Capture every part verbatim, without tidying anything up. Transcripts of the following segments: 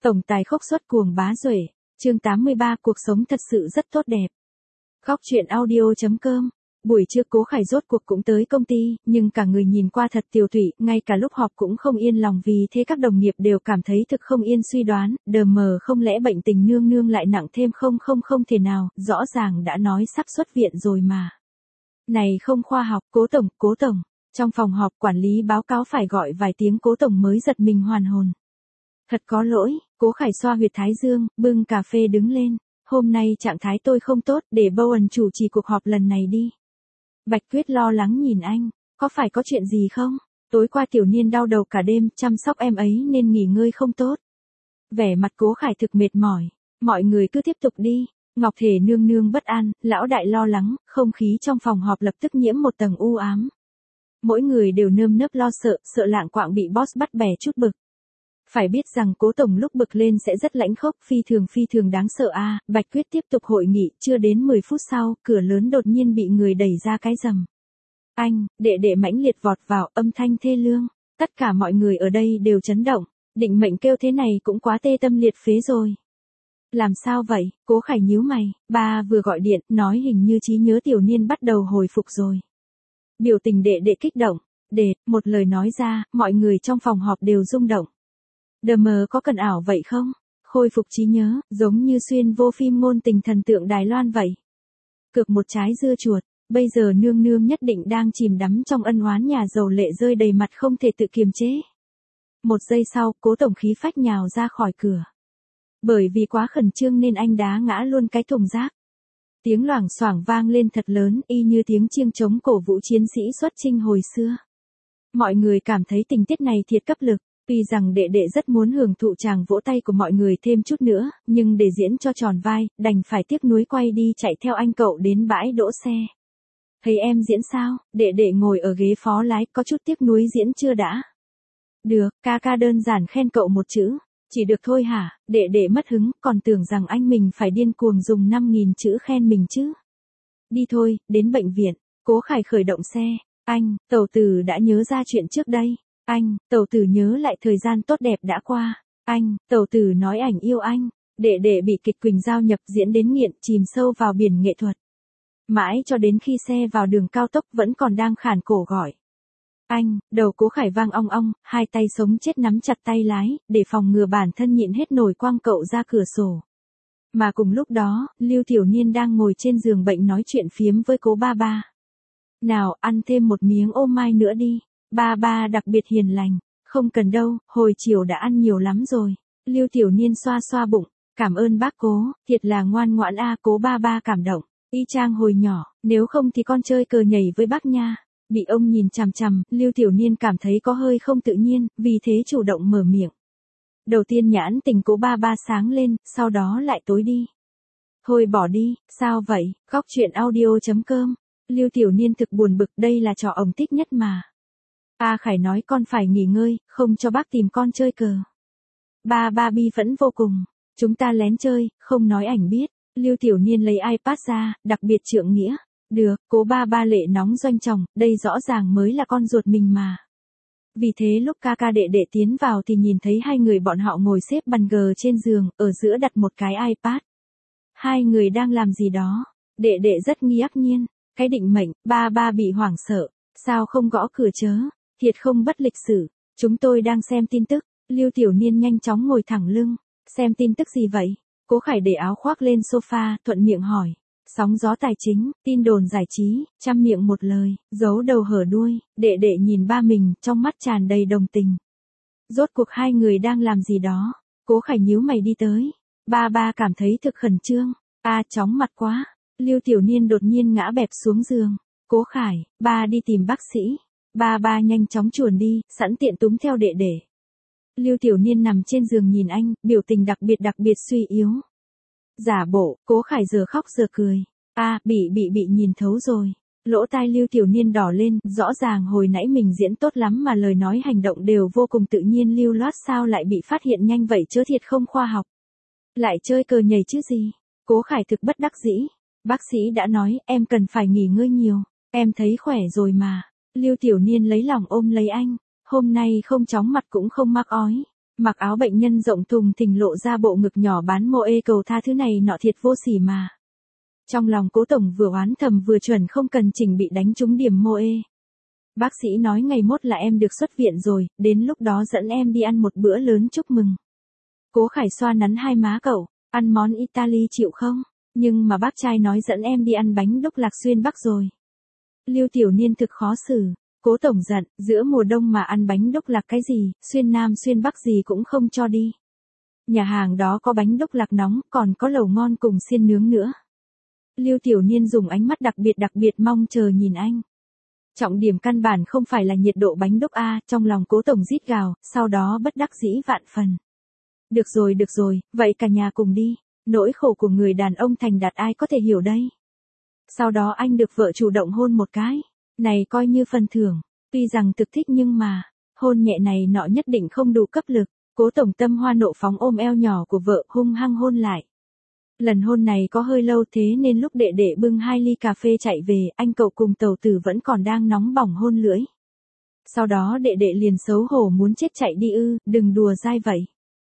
Tổng tài khốc xuất cuồng bá duệ, chương tám mươi ba cuộc sống thật sự rất tốt đẹp. Góc truyện audio chấm com. Buổi trưa Cố Khải rốt cuộc cũng tới công ty, nhưng cả người nhìn qua thật tiều tụy, ngay cả lúc họp cũng không yên lòng vì thế các đồng nghiệp đều cảm thấy thực không yên suy đoán, đờ mờ không lẽ bệnh tình nương nương lại nặng thêm không không không thể nào, rõ ràng đã nói sắp xuất viện rồi mà. Này không khoa học, Cố Tổng, Cố Tổng. Trong phòng họp quản lý báo cáo phải gọi vài tiếng Cố Tổng mới giật mình hoàn hồn. Thật có lỗi, Cố Khải xoa huyệt thái dương, bưng cà phê đứng lên. Hôm nay trạng thái tôi không tốt, để Bowen chủ trì cuộc họp lần này đi. Bạch Tuyết lo lắng nhìn anh, có phải có chuyện gì không? Tối qua Tiểu Niên đau đầu cả đêm, chăm sóc em ấy nên nghỉ ngơi không tốt. Vẻ mặt Cố Khải thực mệt mỏi, mọi người cứ tiếp tục đi. Ngọc Thể nương nương bất an, lão đại lo lắng, không khí trong phòng họp lập tức nhiễm một tầng u ám. Mỗi người đều nơm nớp lo sợ, sợ Lạng Quạng bị boss bắt bẻ chút bực. Phải biết rằng Cố Tổng lúc bực lên sẽ rất lãnh khốc, phi thường phi thường đáng sợ a. À, Bạch Tuyết tiếp tục hội nghị, chưa đến mười phút sau, cửa lớn đột nhiên bị người đẩy ra cái rầm. Anh, đệ đệ mãnh liệt vọt vào, âm thanh thê lương. Tất cả mọi người ở đây đều chấn động, định mệnh kêu thế này cũng quá tê tâm liệt phế rồi. Làm sao vậy? Cố Khải nhíu mày, ba vừa gọi điện, nói hình như trí nhớ Tiểu Niên bắt đầu hồi phục rồi. Biểu tình đệ đệ kích động, đệ, một lời nói ra, mọi người trong phòng họp đều rung động. Đờ mờ có cần ảo vậy không? Khôi phục trí nhớ, giống như xuyên vô phim ngôn tình thần tượng Đài Loan vậy. Cược một trái dưa chuột, bây giờ nương nương nhất định đang chìm đắm trong ân oán nhà giàu lệ rơi đầy mặt không thể tự kiềm chế. Một giây sau, Cố Tổng khí phách nhào ra khỏi cửa. Bởi vì quá khẩn trương nên anh đá ngã luôn cái thùng rác. Tiếng loảng xoảng vang lên thật lớn, y như tiếng chiêng trống cổ vũ chiến sĩ xuất chinh hồi xưa. Mọi người cảm thấy tình tiết này thiệt cấp lực. Tuy rằng đệ đệ rất muốn hưởng thụ tràng vỗ tay của mọi người thêm chút nữa, nhưng để diễn cho tròn vai, đành phải tiếc nuối quay đi chạy theo anh cậu đến bãi đỗ xe. Thấy em diễn sao? Đệ đệ ngồi ở ghế phó lái, có chút tiếc nuối diễn chưa đã? Được, ca ca đơn giản khen cậu một chữ. Chỉ được thôi hả? Đệ đệ mất hứng, còn tưởng rằng anh mình phải điên cuồng dùng năm nghìn chữ khen mình chứ. Đi thôi, đến bệnh viện. Cố Khải khởi động xe. Anh, tẩu tử đã nhớ ra chuyện trước đây. Anh, tẩu tử nhớ lại thời gian tốt đẹp đã qua. Anh, tẩu tử nói ảnh yêu anh. Đệ đệ bị kịch Quỳnh Giao nhập diễn đến nghiện, chìm sâu vào biển nghệ thuật. Mãi cho đến khi xe vào đường cao tốc vẫn còn đang khản cổ gọi. Anh, đầu Cố Khải vang ong ong, hai tay sống chết nắm chặt tay lái, để phòng ngừa bản thân nhịn hết nổi quăng cậu ra cửa sổ. Mà cùng lúc đó, Lưu Tiểu Niên đang ngồi trên giường bệnh nói chuyện phiếm với Cố ba ba. Nào, ăn thêm một miếng ô mai nữa đi. Ba ba đặc biệt hiền lành, không cần đâu, hồi chiều đã ăn nhiều lắm rồi. Lưu Tiểu Niên xoa xoa bụng, cảm ơn bác Cố, thiệt là ngoan ngoãn a. Cố ba ba cảm động, y chang hồi nhỏ, nếu không thì con chơi cờ nhảy với bác nha. Bị ông nhìn chằm chằm, Lưu Tiểu Niên cảm thấy có hơi không tự nhiên, vì thế chủ động mở miệng. Đầu tiên nhãn tình Cố ba ba sáng lên, sau đó lại tối đi. Thôi bỏ đi, sao vậy? Góc truyện audio chấm com. Lưu Tiểu Niên thực buồn bực, đây là trò ổng thích nhất mà. A Khải nói con phải nghỉ ngơi, không cho bác tìm con chơi cờ. Ba ba bi vẫn vô cùng. Chúng ta lén chơi, không nói ảnh biết. Lưu Tiểu Niên lấy iPad ra, đặc biệt trượng nghĩa. Được, Cố ba ba lệ nóng doanh chồng, đây rõ ràng mới là con ruột mình mà. Vì thế lúc ca ca đệ đệ tiến vào thì nhìn thấy hai người bọn họ ngồi xếp bàn gờ trên giường, ở giữa đặt một cái iPad. Hai người đang làm gì đó. Đệ đệ rất ngạc nhiên. Cái định mệnh, ba ba bị hoảng sợ. Sao không gõ cửa chớ? Thiệt không bất lịch sử. Chúng tôi đang xem tin tức. Lưu Tiểu Niên nhanh chóng ngồi thẳng lưng. Xem tin tức gì vậy? Cố Khải để áo khoác lên sofa, thuận miệng hỏi. Sóng gió tài chính, tin đồn giải trí, trăm miệng một lời, giấu đầu hở đuôi. Đệ đệ nhìn ba mình, trong mắt tràn đầy đồng tình. Rốt cuộc hai người đang làm gì đó? Cố Khải nhíu mày đi tới. Ba ba cảm thấy thực khẩn trương. A à, chóng mặt quá. Lưu Tiểu Niên đột nhiên ngã bẹp xuống giường. Cố Khải, ba đi tìm bác sĩ. Ba ba nhanh chóng chuồn đi, sẵn tiện túm theo đệ đệ. Lưu Tiểu Niên nằm trên giường nhìn anh, biểu tình đặc biệt đặc biệt suy yếu. Giả bộ, Cố Khải giờ khóc giờ cười. A, à, bị bị bị nhìn thấu rồi. Lỗ tai Lưu Tiểu Niên đỏ lên, rõ ràng hồi nãy mình diễn tốt lắm mà lời nói hành động đều vô cùng tự nhiên lưu loát, sao lại bị phát hiện nhanh vậy chớ, thiệt không khoa học. Lại chơi cờ nhảy chứ gì. Cố Khải thực bất đắc dĩ. Bác sĩ đã nói, em cần phải nghỉ ngơi nhiều. Em thấy khỏe rồi mà. Lưu Tiểu Niên lấy lòng ôm lấy anh. Hôm nay không chóng mặt cũng không mắc ói. Mặc áo bệnh nhân rộng thùng thình lộ ra bộ ngực nhỏ bán mô ê cầu tha thứ này nọ thiệt vô sỉ mà. Trong lòng Cố tổng vừa oán thầm vừa chuẩn không cần chỉnh bị đánh trúng điểm mô ê. Bác sĩ nói ngày mốt là em được xuất viện rồi, đến lúc đó dẫn em đi ăn một bữa lớn chúc mừng. Cố Khải xoa nắn hai má cậu, ăn món Italy chịu không? Nhưng mà bác trai nói dẫn em đi ăn bánh đúc lạc xuyên Bắc rồi. Lưu Tiểu Niên thực khó xử. Cố tổng giận, giữa mùa đông mà ăn bánh đúc lạc cái gì, xuyên Nam xuyên Bắc gì cũng không cho đi. Nhà hàng đó có bánh đúc lạc nóng, còn có lẩu ngon cùng xiên nướng nữa. Lưu Tiểu Niên dùng ánh mắt đặc biệt đặc biệt mong chờ nhìn anh. Trọng điểm căn bản không phải là nhiệt độ bánh đúc a, trong lòng Cố tổng rít gào, sau đó bất đắc dĩ vạn phần. Được rồi được rồi, vậy cả nhà cùng đi, nỗi khổ của người đàn ông thành đạt ai có thể hiểu đây. Sau đó anh được vợ chủ động hôn một cái, này coi như phần thưởng, tuy rằng thực thích nhưng mà, hôn nhẹ này nọ nhất định không đủ cấp lực. Cố tổng tâm hoa nộ phóng ôm eo nhỏ của vợ hung hăng hôn lại. Lần hôn này có hơi lâu thế nên lúc đệ đệ bưng hai ly cà phê chạy về, anh cậu cùng tàu tử vẫn còn đang nóng bỏng hôn lưỡi. Sau đó đệ đệ liền xấu hổ muốn chết chạy đi ư, đừng đùa dai vậy.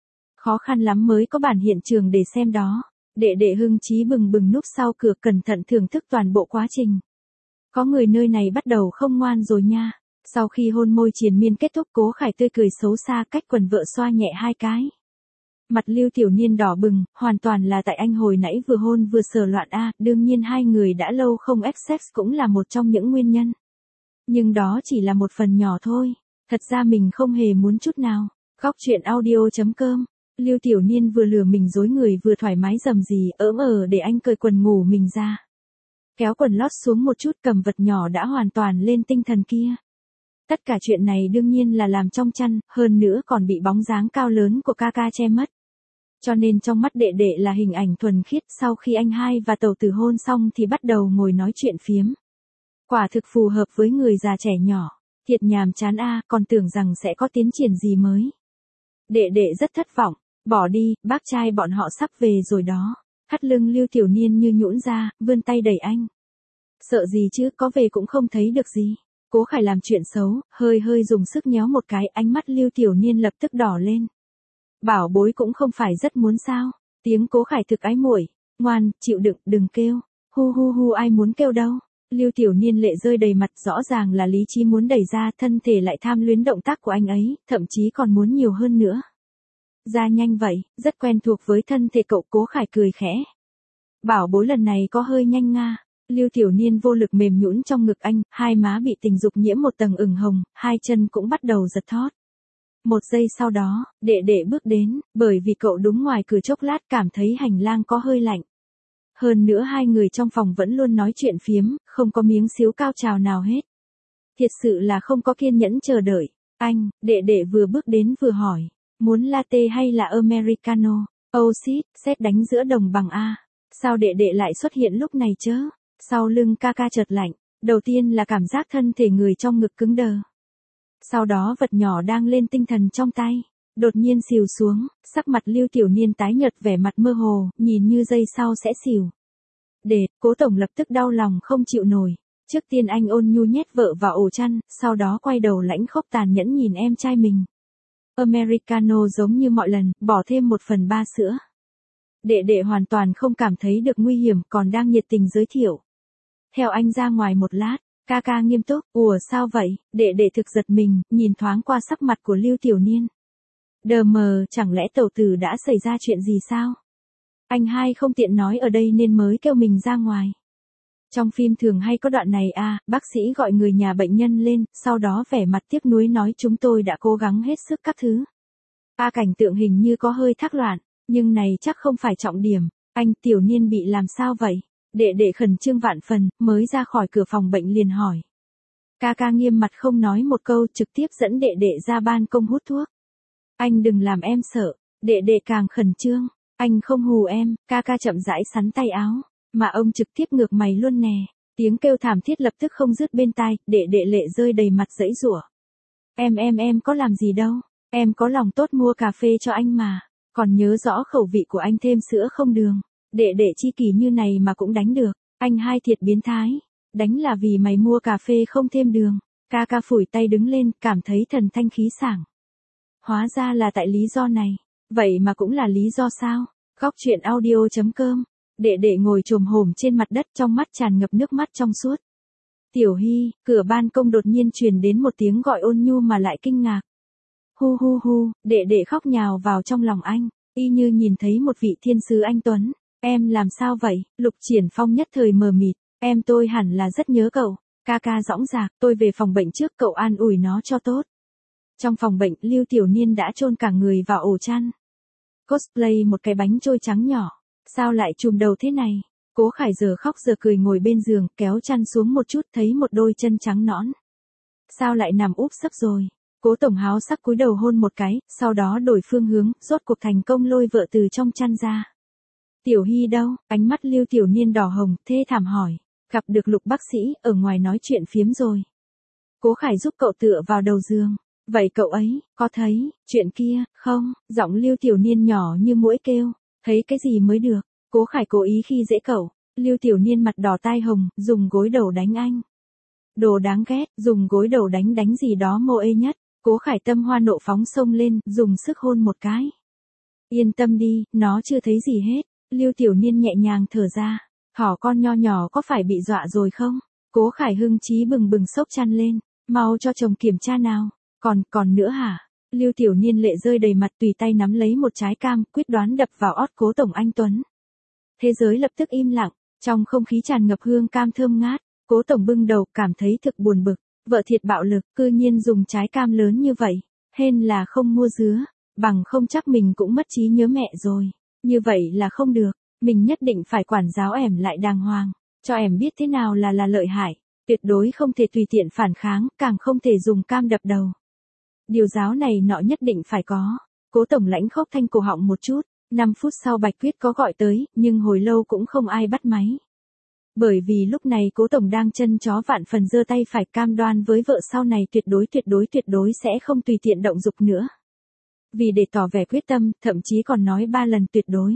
Khó khăn lắm mới có bản hiện trường để xem đó. Đệ đệ hưng chí bừng bừng núp sau cửa cẩn thận thưởng thức toàn bộ quá trình. Có người nơi này bắt đầu không ngoan rồi nha. Sau khi hôn môi triền miên kết thúc, Cố Khải tươi cười xấu xa cách quần vợ xoa nhẹ hai cái. Mặt Lưu Tiểu Niên đỏ bừng, hoàn toàn là tại anh hồi nãy vừa hôn vừa sờ loạn a, đương nhiên hai người đã lâu không ép sex cũng là một trong những nguyên nhân. Nhưng đó chỉ là một phần nhỏ thôi, thật ra mình không hề muốn chút nào. Góc truyện audio chấm com. Lưu Tiểu Niên vừa lừa mình dối người vừa thoải mái rầm rì ỡm ờ để anh cởi quần ngủ mình ra. Kéo quần lót xuống một chút, cầm vật nhỏ đã hoàn toàn lên tinh thần kia. Tất cả chuyện này đương nhiên là làm trong chăn, hơn nữa còn bị bóng dáng cao lớn của ca ca che mất. Cho nên trong mắt đệ đệ là hình ảnh thuần khiết. Sau khi anh hai và tàu tử hôn xong thì bắt đầu ngồi nói chuyện phiếm. Quả thực phù hợp với người già trẻ nhỏ. Thiệt nhàm chán a, còn tưởng rằng sẽ có tiến triển gì mới. Đệ đệ rất thất vọng. Bỏ đi, bác trai bọn họ sắp về rồi đó. Thắt lưng Lưu Tiểu Niên như nhũn ra, vươn tay đẩy anh. Sợ gì chứ, có về cũng không thấy được gì. Cố Khải làm chuyện xấu, hơi hơi dùng sức nhéo một cái, ánh mắt Lưu Tiểu Niên lập tức đỏ lên. Bảo bối cũng không phải rất muốn sao. Tiếng Cố Khải thực ái muội. Ngoan, chịu đựng, đừng kêu. Hu hu hu, ai muốn kêu đâu. Lưu Tiểu Niên lệ rơi đầy mặt, rõ ràng là lý trí muốn đẩy ra, thân thể lại tham luyến động tác của anh ấy, thậm chí còn muốn nhiều hơn nữa. Ra nhanh vậy, rất quen thuộc với thân thể cậu. Cố Khải cười khẽ. Bảo bối lần này có hơi nhanh nga. Lưu Tiểu Niên vô lực mềm nhũn trong ngực anh, hai má bị tình dục nhiễm một tầng ửng hồng, hai chân cũng bắt đầu giật thót. Một giây sau đó, đệ đệ bước đến, bởi vì cậu đúng ngoài cửa chốc lát cảm thấy hành lang có hơi lạnh. Hơn nữa hai người trong phòng vẫn luôn nói chuyện phiếm, không có miếng xíu cao trào nào hết. Thiệt sự là không có kiên nhẫn chờ đợi. Anh, đệ đệ vừa bước đến vừa hỏi, muốn latte hay là Americano? Oh shit, sét đánh giữa đồng bằng a. Sao đệ đệ lại xuất hiện lúc này chớ? Sau lưng ca ca chợt lạnh, đầu tiên là cảm giác thân thể người trong ngực cứng đờ. Sau đó vật nhỏ đang lên tinh thần trong tay, đột nhiên xìu xuống, sắc mặt Lưu Tiểu Niên tái nhợt vẻ mặt mơ hồ, nhìn như giây sau sẽ xìu. Để, Cố tổng lập tức đau lòng không chịu nổi. Trước tiên anh ôn nhu nhét vợ vào ổ chăn, sau đó quay đầu lãnh khốc tàn nhẫn nhìn em trai mình. Americano giống như mọi lần, bỏ thêm một phần ba sữa. Đệ đệ hoàn toàn không cảm thấy được nguy hiểm, còn đang nhiệt tình giới thiệu. Theo anh ra ngoài một lát, ca ca nghiêm túc, ủa sao vậy, đệ đệ thực giật mình, nhìn thoáng qua sắc mặt của Lưu Tiểu Niên. Đờ mờ, chẳng lẽ tẩu tử đã xảy ra chuyện gì sao? Anh hai không tiện nói ở đây nên mới kêu mình ra ngoài. Trong phim thường hay có đoạn này à, bác sĩ gọi người nhà bệnh nhân lên, sau đó vẻ mặt tiếc nuối nói chúng tôi đã cố gắng hết sức các thứ. A cảnh tượng hình như có hơi thác loạn, nhưng này chắc không phải trọng điểm. Anh Tiểu Niên bị làm sao vậy? Đệ đệ khẩn trương vạn phần, mới ra khỏi cửa phòng bệnh liền hỏi. Ca ca nghiêm mặt không nói một câu, trực tiếp dẫn đệ đệ ra ban công hút thuốc. Anh đừng làm em sợ, đệ đệ càng khẩn trương. Anh không hù em, ca ca chậm rãi sắn tay áo, mà ông trực tiếp ngược mày luôn nè. Tiếng kêu thảm thiết lập tức không dứt bên tai, đệ đệ lệ rơi đầy mặt giãy giụa. Em em em có làm gì đâu, em có lòng tốt mua cà phê cho anh mà, còn nhớ rõ khẩu vị của anh thêm sữa không đường. Đệ đệ chi kỷ như này mà cũng đánh được, anh hai thiệt biến thái, đánh là vì mày mua cà phê không thêm đường. Ca ca phủi tay đứng lên, cảm thấy thần thanh khí sảng. hóa ra là tại lý do này. Vậy mà cũng là lý do sao? Góc chuyện audio.com. Đệ đệ ngồi chồm hổm trên mặt đất, trong mắt tràn ngập nước mắt trong suốt. Tiểu Hy, cửa ban công đột nhiên truyền đến một tiếng gọi ôn nhu mà lại kinh ngạc. Hu hu hu, đệ đệ khóc nhào vào trong lòng anh, y như nhìn thấy một vị thiên sứ anh tuấn. Em làm sao vậy? Lục Triển Phong nhất thời mờ mịt. Em tôi hẳn là rất nhớ cậu. Ca ca dõng dạc, tôi về phòng bệnh trước, cậu an ủi nó cho tốt. Trong phòng bệnh, Lưu Tiểu Niên đã chôn cả người vào ổ chăn. Cosplay một cái bánh trôi trắng nhỏ. Sao lại trùm đầu thế này? Cố Khải giờ khóc giờ cười ngồi bên giường, kéo chăn xuống một chút, thấy một đôi chân trắng nõn. Sao lại nằm úp sấp rồi? Cố Tổng háo sắc cúi đầu hôn một cái, sau đó đổi phương hướng, rốt cuộc thành công lôi vợ từ trong chăn ra. Tiểu Hy đâu? Ánh mắt Lưu Tiểu Niên đỏ hồng, thê thảm hỏi. Gặp được Lục bác sĩ, ở ngoài nói chuyện phiếm rồi. Cố Khải giúp cậu tựa vào đầu giường. Vậy cậu ấy, có thấy, chuyện kia, không? Giọng Lưu Tiểu Niên nhỏ như muỗi kêu. Thấy cái gì mới được? Cố Khải cố ý khi dễ cậu. Lưu Tiểu Niên mặt đỏ tai hồng, dùng gối đầu đánh anh. Đồ đáng ghét, dùng gối đầu đánh đánh gì đó mô ê nhất. Cố Khải tâm hoa nộ phóng xông lên, dùng sức hôn một cái. Yên tâm đi, nó chưa thấy gì hết. Lưu Tiểu Niên nhẹ nhàng thở ra. Thỏ con nho nhỏ có phải bị dọa rồi không? Cố Khải hưng chí bừng bừng xốc chăn lên. Mau cho chồng kiểm tra nào. Còn, còn nữa hả? Lưu Tiểu Niên lệ rơi đầy mặt, tùy tay nắm lấy một trái cam, quyết đoán đập vào ót Cố Tổng anh tuấn. Thế giới lập tức im lặng, trong không khí tràn ngập hương cam thơm ngát. Cố Tổng bưng đầu, cảm thấy thực buồn bực. Vợ thiệt bạo lực, cư nhiên dùng trái cam lớn như vậy. Hên là không mua dứa, bằng không chắc mình cũng mất trí nhớ mẹ rồi. Như vậy là không được, mình nhất định phải quản giáo ẻm lại đàng hoàng, cho ẻm biết thế nào là là lợi hại. Tuyệt đối không thể tùy tiện phản kháng, càng không thể dùng cam đập đầu. Điều giáo này nọ nhất định phải có. Cố Tổng lãnh khốc thanh cổ họng một chút. năm phút sau Bạch Quyết có gọi tới, nhưng hồi lâu cũng không ai bắt máy. Bởi vì lúc này Cố Tổng đang chân chó vạn phần giơ tay phải cam đoan với vợ sau này tuyệt đối tuyệt đối tuyệt đối sẽ không tùy tiện động dục nữa. Vì để tỏ vẻ quyết tâm, thậm chí còn nói ba lần tuyệt đối.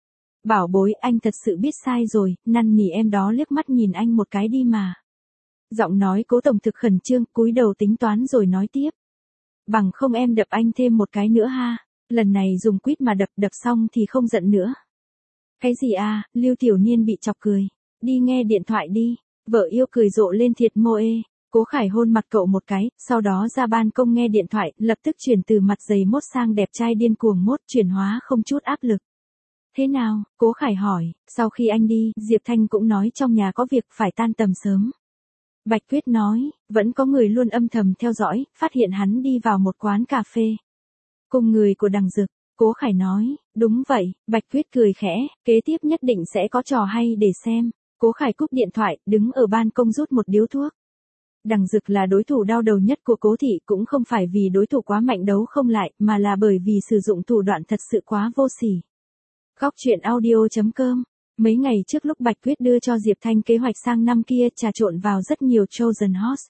Bảo bối, anh thật sự biết sai rồi, năn nỉ em đó liếc mắt nhìn anh một cái đi mà. Giọng nói Cố Tổng thực khẩn trương, cúi đầu tính toán rồi nói tiếp. Bằng không em đập anh thêm một cái nữa ha, lần này dùng quýt mà đập, đập xong thì không giận nữa. Cái gì à? Lưu Tiểu Niên bị chọc cười. Đi nghe điện thoại đi. Vợ yêu cười rộ lên thiệt mô ê. Cố Khải hôn mặt cậu một cái, sau đó ra ban công nghe điện thoại, lập tức chuyển từ mặt dày mốt sang đẹp trai điên cuồng mốt, chuyển hóa không chút áp lực. Thế nào? Cố Khải hỏi. Sau khi anh đi, Diệp Thanh cũng nói trong nhà có việc phải tan tầm sớm. Bạch Quyết nói, vẫn có người luôn âm thầm theo dõi, phát hiện hắn đi vào một quán cà phê. Cùng người của Đằng Dực. Cố Khải nói, đúng vậy. Bạch Quyết cười khẽ, kế tiếp nhất định sẽ có trò hay để xem. Cố Khải cúp điện thoại, đứng ở ban công rút một điếu thuốc. Đằng Dực là đối thủ đau đầu nhất của Cố thị, cũng không phải vì đối thủ quá mạnh đấu không lại, mà là bởi vì sử dụng thủ đoạn thật sự quá vô sỉ. Góc chuyện audio.com. Mấy ngày trước lúc Bạch Quyết đưa cho Diệp Thanh kế hoạch sang năm kia, trà trộn vào rất nhiều Trojan Horse.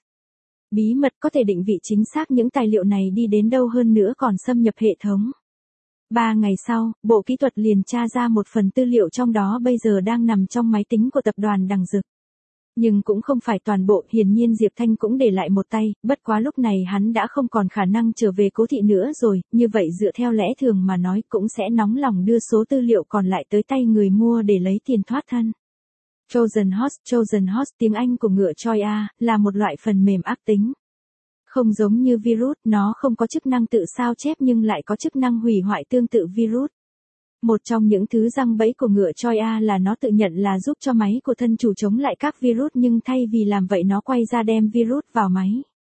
Bí mật có thể định vị chính xác những tài liệu này đi đến đâu, hơn nữa còn xâm nhập hệ thống. Ba ngày sau, Bộ Kỹ thuật liền tra ra một phần tư liệu trong đó bây giờ đang nằm trong máy tính của tập đoàn Đằng Dực. Nhưng cũng không phải toàn bộ, hiển nhiên Diệp Thanh cũng để lại một tay, bất quá lúc này hắn đã không còn khả năng trở về Cố thị nữa rồi, như vậy dựa theo lẽ thường mà nói cũng sẽ nóng lòng đưa số tư liệu còn lại tới tay người mua để lấy tiền thoát thân. Trojan Horse, Trojan Horse tiếng Anh của ngựa Troja, là một loại phần mềm ác tính. Không giống như virus, nó không có chức năng tự sao chép nhưng lại có chức năng hủy hoại tương tự virus. Một trong những thứ giăng bẫy của ngựa Troja là nó tự nhận là giúp cho máy của thân chủ chống lại các virus, nhưng thay vì làm vậy nó quay ra đem virus vào máy.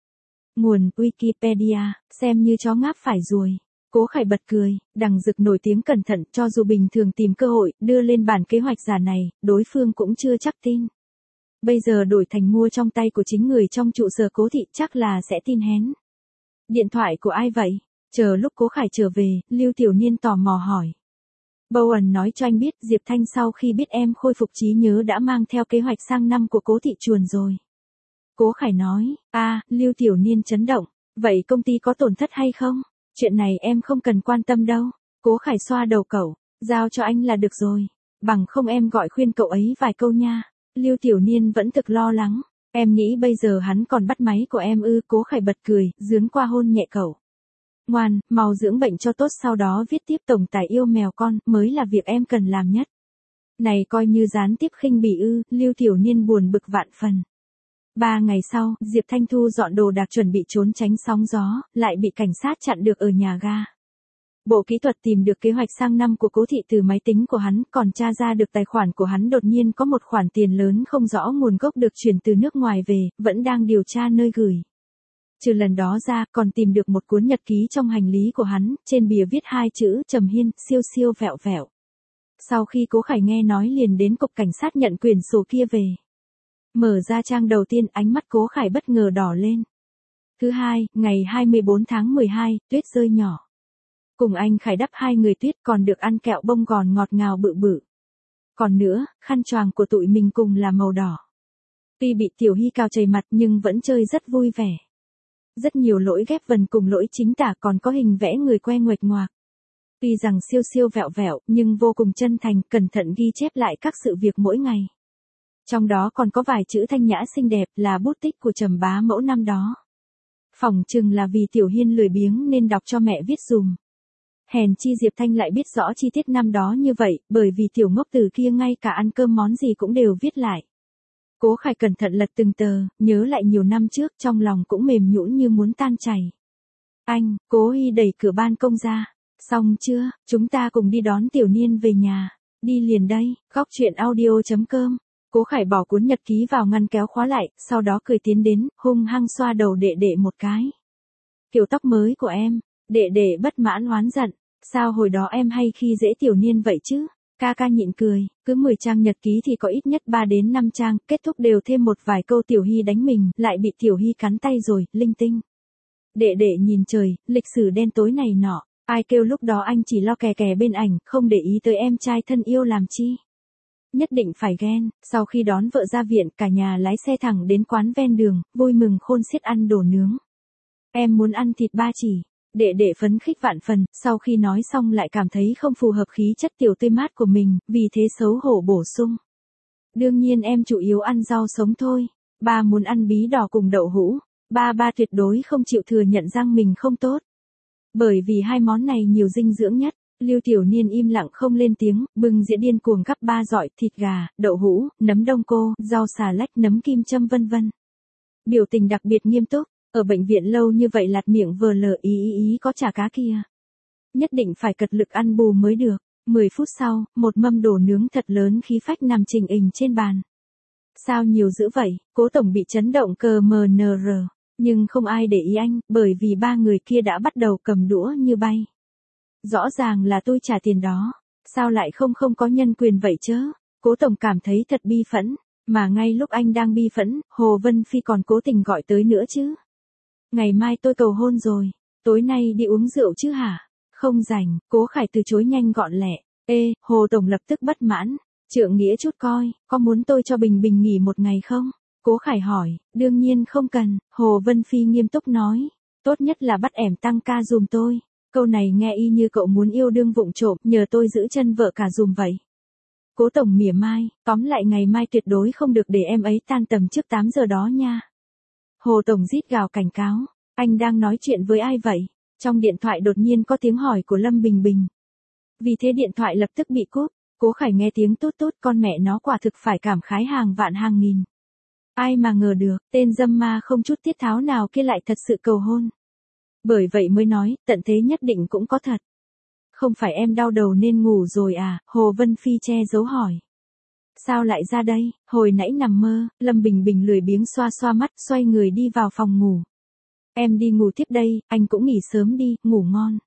Nguồn Wikipedia, xem như chó ngáp phải ruồi. Cố Khải bật cười, Đằng Dực nổi tiếng cẩn thận, cho dù bình thường tìm cơ hội đưa lên bản kế hoạch giả này, đối phương cũng chưa chắc tin. Bây giờ đổi thành mua trong tay của chính người trong trụ sở Cố thị, chắc là sẽ tin hén. Điện thoại của ai vậy? Chờ lúc Cố Khải trở về, Lưu Tiểu Niên tò mò hỏi. Bowen nói cho anh biết Diệp Thanh sau khi biết em khôi phục trí nhớ đã mang theo kế hoạch sang năm của Cố thị chuồn rồi. Cố Khải nói, a à, Lưu Tiểu Niên chấn động, vậy công ty có tổn thất hay không? Chuyện này em không cần quan tâm đâu. Cố Khải xoa đầu cậu, giao cho anh là được rồi. Bằng không em gọi khuyên cậu ấy vài câu nha. Lưu Tiểu Niên vẫn thực lo lắng. Em nghĩ bây giờ hắn còn bắt máy của em ư? Cố Khải bật cười, dướn qua hôn nhẹ cậu. Ngoan, mau dưỡng bệnh cho tốt sau đó viết tiếp tổng tài yêu mèo con, mới là việc em cần làm nhất. Này coi như gián tiếp khinh bỉ ư, Lưu Tiểu Niên buồn bực vạn phần. Ba ngày sau, Diệp Thanh Thu dọn đồ đạc chuẩn bị trốn tránh sóng gió, lại bị cảnh sát chặn được ở nhà ga. Bộ kỹ thuật tìm được kế hoạch sang năm của Cố Thị từ máy tính của hắn, còn tra ra được tài khoản của hắn đột nhiên có một khoản tiền lớn không rõ nguồn gốc được chuyển từ nước ngoài về, vẫn đang điều tra nơi gửi. Trừ lần đó ra, còn tìm được một cuốn nhật ký trong hành lý của hắn, trên bìa viết hai chữ Trầm Hiên, siêu siêu vẹo vẹo. Sau khi Cố Khải nghe nói liền đến cục cảnh sát nhận quyển sổ kia về. Mở ra trang đầu tiên, ánh mắt Cố Khải bất ngờ đỏ lên. Thứ hai, ngày hai mươi bốn tháng mười hai, tuyết rơi nhỏ. Cùng anh Khải đắp hai người tuyết còn được ăn kẹo bông gòn ngọt ngào bự bự. Còn nữa, khăn choàng của tụi mình cùng là màu đỏ. Tuy bị Tiểu Hy cào chảy mặt nhưng vẫn chơi rất vui vẻ. Rất nhiều lỗi ghép vần cùng lỗi chính tả còn có hình vẽ người que nguệch ngoạc. Tuy rằng siêu siêu vẹo vẹo nhưng vô cùng chân thành, cẩn thận ghi chép lại các sự việc mỗi ngày. Trong đó còn có vài chữ thanh nhã xinh đẹp là bút tích của Trầm bá mẫu năm đó. Phỏng chừng là vì Tiểu Hiên lười biếng nên đọc cho mẹ viết dùm. Hèn chi Diệp Thanh lại biết rõ chi tiết năm đó như vậy, bởi vì tiểu ngốc từ kia ngay cả ăn cơm món gì cũng đều viết lại. Cố Khải cẩn thận lật từng tờ, nhớ lại nhiều năm trước, trong lòng cũng mềm nhũn như muốn tan chảy. Anh, Cố Hy đẩy cửa ban công ra. Xong chưa, chúng ta cùng đi đón Tiểu Niên về nhà. Đi liền đây, góc truyện audio chấm com. Cố Khải bỏ cuốn nhật ký vào ngăn kéo khóa lại, sau đó cười tiến đến, hung hăng xoa đầu đệ đệ một cái. Kiểu tóc mới của em. Đệ đệ bất mãn oán giận, sao hồi đó em hay khi dễ Tiểu Niên vậy chứ? Ca ca nhịn cười, cứ mười trang nhật ký thì có ít nhất ba đến năm trang, kết thúc đều thêm một vài câu Tiểu Hy đánh mình, lại bị Tiểu Hy cắn tay rồi, linh tinh. Đệ đệ nhìn trời, lịch sử đen tối này nọ, ai kêu lúc đó anh chỉ lo kè kè bên ảnh, không để ý tới em trai thân yêu làm chi. Nhất định phải ghen, sau khi đón vợ ra viện, cả nhà lái xe thẳng đến quán ven đường, vui mừng khôn xiết ăn đồ nướng. Em muốn ăn thịt ba chỉ. Đệ đệ phấn khích vạn phần, sau khi nói xong lại cảm thấy không phù hợp khí chất tiểu tươi mát của mình, vì thế xấu hổ bổ sung. Đương nhiên em chủ yếu ăn rau sống thôi, ba muốn ăn bí đỏ cùng đậu hũ, ba ba tuyệt đối không chịu thừa nhận răng mình không tốt. Bởi vì hai món này nhiều dinh dưỡng nhất, Lưu Tiểu Niên im lặng không lên tiếng, bưng dĩa điên cuồng gắp ba dọi, thịt gà, đậu hũ, nấm đông cô, rau xà lách, nấm kim châm vân vân. Biểu tình đặc biệt nghiêm túc. Ở bệnh viện lâu như vậy lạt miệng vờ lờ ý ý ý có chả cá kia. Nhất định phải cật lực ăn bù mới được. mười phút sau, một mâm đồ nướng thật lớn khí phách nằm trình hình trên bàn. Sao nhiều dữ vậy, Cố tổng bị chấn động cờ mờ nờ rờ. Nhưng không ai để ý anh, bởi vì ba người kia đã bắt đầu cầm đũa như bay. Rõ ràng là tôi trả tiền đó. Sao lại không không có nhân quyền vậy chớ? Cố tổng cảm thấy thật bi phẫn. Mà ngay lúc anh đang bi phẫn, Hồ Vân Phi còn cố tình gọi tới nữa chứ. Ngày mai tôi cầu hôn rồi, tối nay đi uống rượu chứ hả? Không rảnh, Cố Khải từ chối nhanh gọn lẹ. Ê, Hồ Tổng lập tức bất mãn. Trượng nghĩa chút coi, có muốn tôi cho Bình Bình nghỉ một ngày không? Cố Khải hỏi, đương nhiên không cần, Hồ Vân Phi nghiêm túc nói. Tốt nhất là bắt ẻm tăng ca dùm tôi. Câu này nghe y như cậu muốn yêu đương vụng trộm, nhờ tôi giữ chân vợ cả dùm vậy. Cố Tổng mỉa mai, tóm lại ngày mai tuyệt đối không được để em ấy tan tầm trước tám giờ đó nha. Hồ Tổng rít gào cảnh cáo, anh đang nói chuyện với ai vậy? Trong điện thoại đột nhiên có tiếng hỏi của Lâm Bình Bình. Vì thế điện thoại lập tức bị cúp, Cố Khải nghe tiếng tốt tốt con mẹ nó quả thực phải cảm khái hàng vạn hàng nghìn. Ai mà ngờ được, tên dâm ma không chút tiết tháo nào kia lại thật sự cầu hôn. Bởi vậy mới nói, tận thế nhất định cũng có thật. Không phải em đau đầu nên ngủ rồi à, Hồ Vân Phi che giấu hỏi. Sao lại ra đây, hồi nãy nằm mơ, Lâm Bình Bình lười biếng xoa xoa mắt, xoay người đi vào phòng ngủ. Em đi ngủ tiếp đây, anh cũng nghỉ sớm đi, ngủ ngon.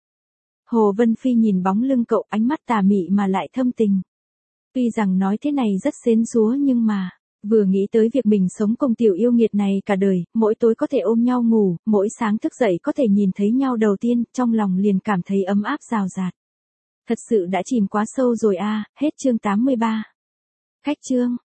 Hồ Vân Phi nhìn bóng lưng cậu, ánh mắt tà mị mà lại thâm tình. Tuy rằng nói thế này rất xến xúa nhưng mà, vừa nghĩ tới việc mình sống cùng tiểu yêu nghiệt này cả đời, mỗi tối có thể ôm nhau ngủ, mỗi sáng thức dậy có thể nhìn thấy nhau đầu tiên, trong lòng liền cảm thấy ấm áp rào rạt. Thật sự đã chìm quá sâu rồi a, à, hết chương tám mươi ba. Khách chương